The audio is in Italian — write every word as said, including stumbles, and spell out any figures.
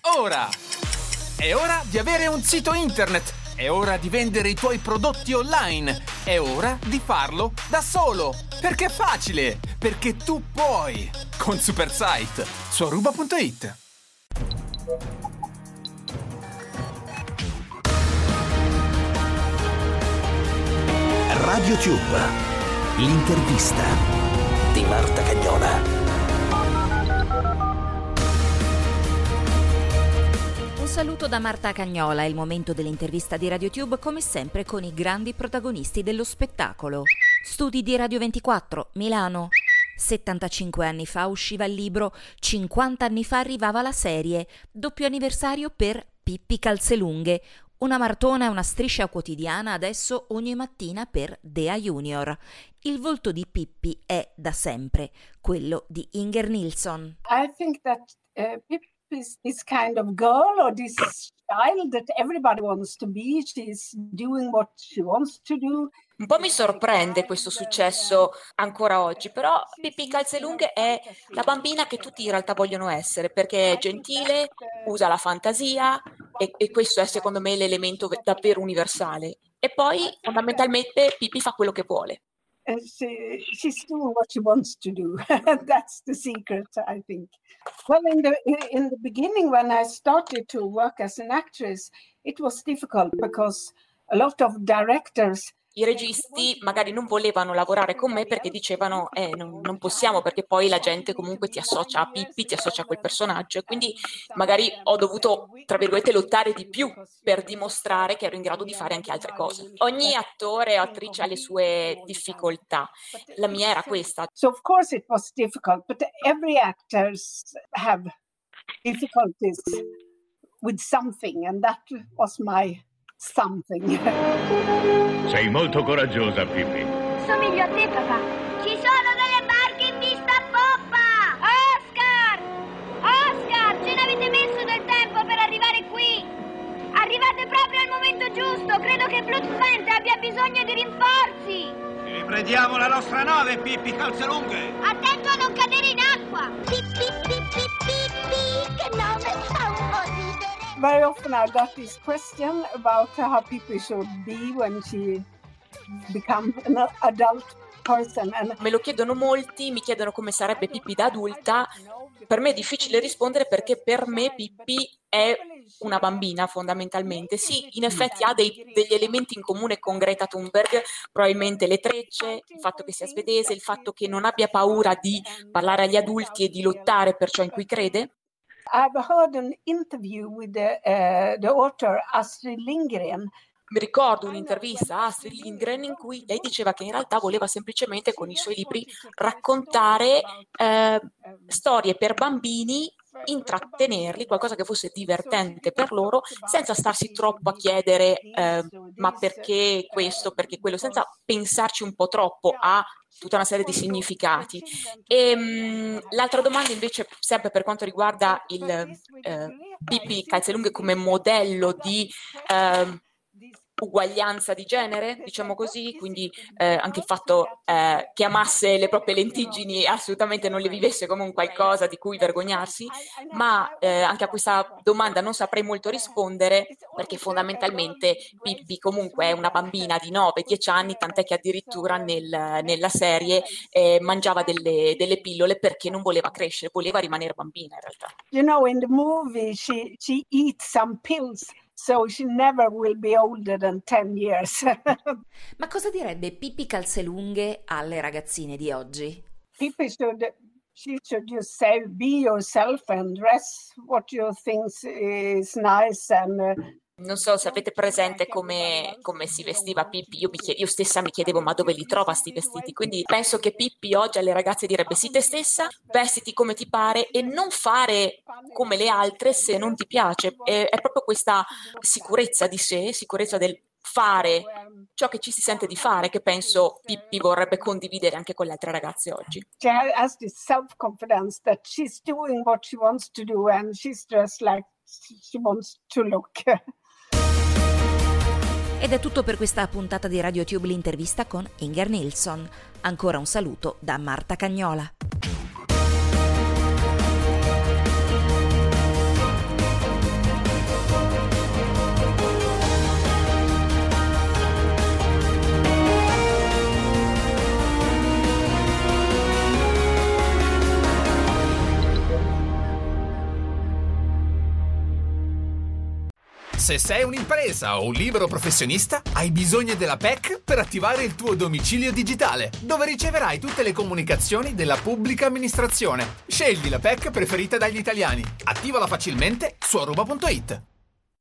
ora! È ora di avere un sito internet! È ora di vendere i tuoi prodotti online! È ora di farlo da solo! Perché è facile! Perché tu puoi! Con Supersite su aruba punto it. RadioTube, l'intervista di Marta Cagnola. Un saluto da Marta Cagnola, è il momento dell'intervista di RadioTube, come sempre con i grandi protagonisti dello spettacolo. Studi di Radio ventiquattro, Milano. settantacinque anni fa usciva il libro, cinquanta anni fa arrivava la serie, doppio anniversario per Pippi Calzelunghe, una maratona e una striscia quotidiana adesso ogni mattina per Dea Junior. Il volto di Pippi è da sempre quello di Inger Nilsson. I think that uh, Pippi is this kind of girl or this child that everybody wants to be. She's doing what she wants to do. Un po' mi sorprende questo successo ancora oggi, però Pippi Calzelunghe è la bambina che tutti in realtà vogliono essere, perché è gentile, usa la fantasia e, e questo è secondo me l'elemento davvero universale. E poi fondamentalmente Pippi fa quello che vuole. Uh, she, she's doing what she wants to do. That's the secret, I think. Well, in the in the beginning, when I started to work as an actress, it was difficult because a lot of directors. I registi magari non volevano lavorare con me perché dicevano eh, non, non possiamo, perché poi la gente comunque ti associa a Pippi, ti associa a quel personaggio, e quindi magari ho dovuto, tra virgolette, lottare di più per dimostrare che ero in grado di fare anche altre cose. Ogni attore o attrice ha le sue difficoltà, la mia era questa. So of course it was difficult, but every actors have difficulties with something, and that was my something. Sei molto coraggiosa, Pippi. Somiglio a te, papà. Ci sono delle barche in vista a poppa! Oscar! Oscar, ce n'avete messo del tempo per arrivare qui! Arrivate proprio al momento giusto! Credo che Bloodfante abbia bisogno di rinforzi! Riprendiamo la nostra nave, Pippi Calzelunghe! Attento a non cadere in acqua! Pippi, Pippi, Pippi, che nome fa un po' ridere! Very often I got this question about how Pippi should be when she becomes an adult person. And me lo chiedono molti, mi chiedono come sarebbe Pippi da adulta. Per me è difficile rispondere perché per me Pippi è una bambina fondamentalmente. Sì, in effetti ha dei, degli elementi in comune con Greta Thunberg, probabilmente le trecce, il fatto che sia svedese, il fatto che non abbia paura di parlare agli adulti e di lottare per ciò in cui crede. I've heard an interview with the, uh, the author Astrid Lindgren. Mi ricordo un'intervista a Astrid Lindgren in cui lei diceva che in realtà voleva semplicemente con i suoi libri raccontare eh, storie per bambini, intrattenerli, qualcosa che fosse divertente per loro, senza starsi troppo a chiedere eh, ma perché questo, perché quello, senza pensarci un po' troppo a tutta una serie di significati. E mh, l'altra domanda invece, sempre per quanto riguarda il eh, Pippi Calzelunghe come modello di eh, uguaglianza di genere, diciamo così, quindi eh, anche il fatto eh, che amasse le proprie lentiggini e assolutamente non le vivesse come un qualcosa di cui vergognarsi, ma eh, anche a questa domanda non saprei molto rispondere, perché fondamentalmente Pippi comunque è una bambina di nove dieci anni, tant'è che addirittura nel, nella serie eh, mangiava delle, delle pillole perché non voleva crescere, voleva rimanere bambina in realtà. You know, in the movie she, she eats some pills. So she never will be older than ten years. Ma cosa direbbe Pippi Calzelunghe alle ragazzine di oggi? Pippi should, she should just say, be yourself and dress what you think is nice and... Uh, Non so se avete presente come, come si vestiva Pippi, io, mi chied- io stessa mi chiedevo ma dove li trova sti vestiti, quindi penso che Pippi oggi alle ragazze direbbe sii te stessa, vestiti come ti pare e non fare come le altre se non ti piace, è, è proprio questa sicurezza di sé, sicurezza del fare ciò che ci si sente di fare, che penso Pippi vorrebbe condividere anche con le altre ragazze oggi. She has this self-confidence that she's doing what she wants to do and she's dressed like she wants to look. Ed è tutto per questa puntata di RadioTube, l'intervista con Inger Nilsson. Ancora un saluto da Marta Cagnola. Se sei un'impresa o un libero professionista, hai bisogno della P E C per attivare il tuo domicilio digitale, dove riceverai tutte le comunicazioni della pubblica amministrazione. Scegli la P E C preferita dagli italiani. Attivala facilmente su aruba punto it.